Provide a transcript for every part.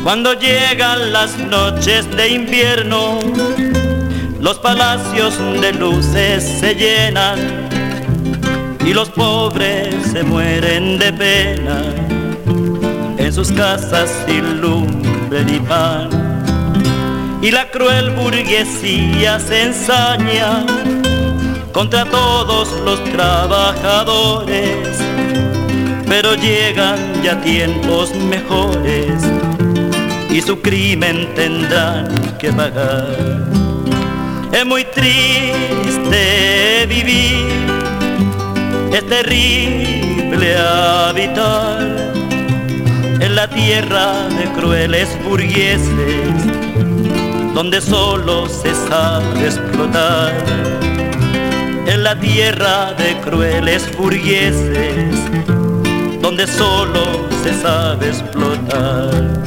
Cuando llegan las noches de invierno, los palacios de luces se llenan y los pobres se mueren de pena en sus casas sin lumbre ni pan. Y la cruel burguesía se ensaña contra todos los trabajadores, pero llegan ya tiempos mejores y su crimen tendrán que pagar. Es muy triste vivir, es terrible habitar en la tierra de crueles burgueses, donde solo se sabe explotar. En la tierra de crueles burgueses, donde solo se sabe explotar.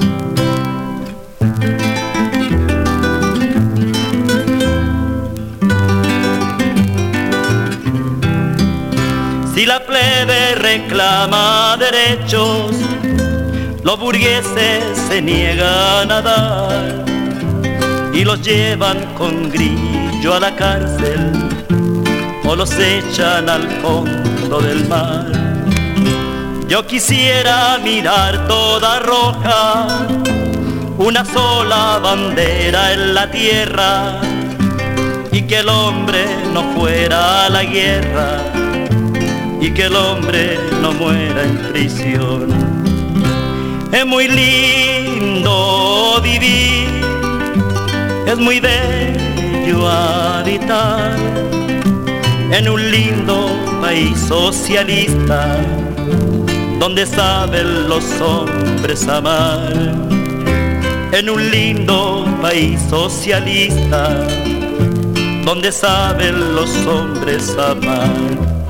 Si la plebe reclama derechos, los burgueses se niegan a dar y los llevan con grillo a la cárcel o los echan al fondo del mar. Yo quisiera mirar toda roja, una sola bandera en la tierra, y que el hombre no fuera a la guerra, y que el hombre no muera en prisión. Es muy lindo vivir, es muy bello habitar en un lindo país socialista, donde saben los hombres amar. En un lindo país socialista, donde saben los hombres amar.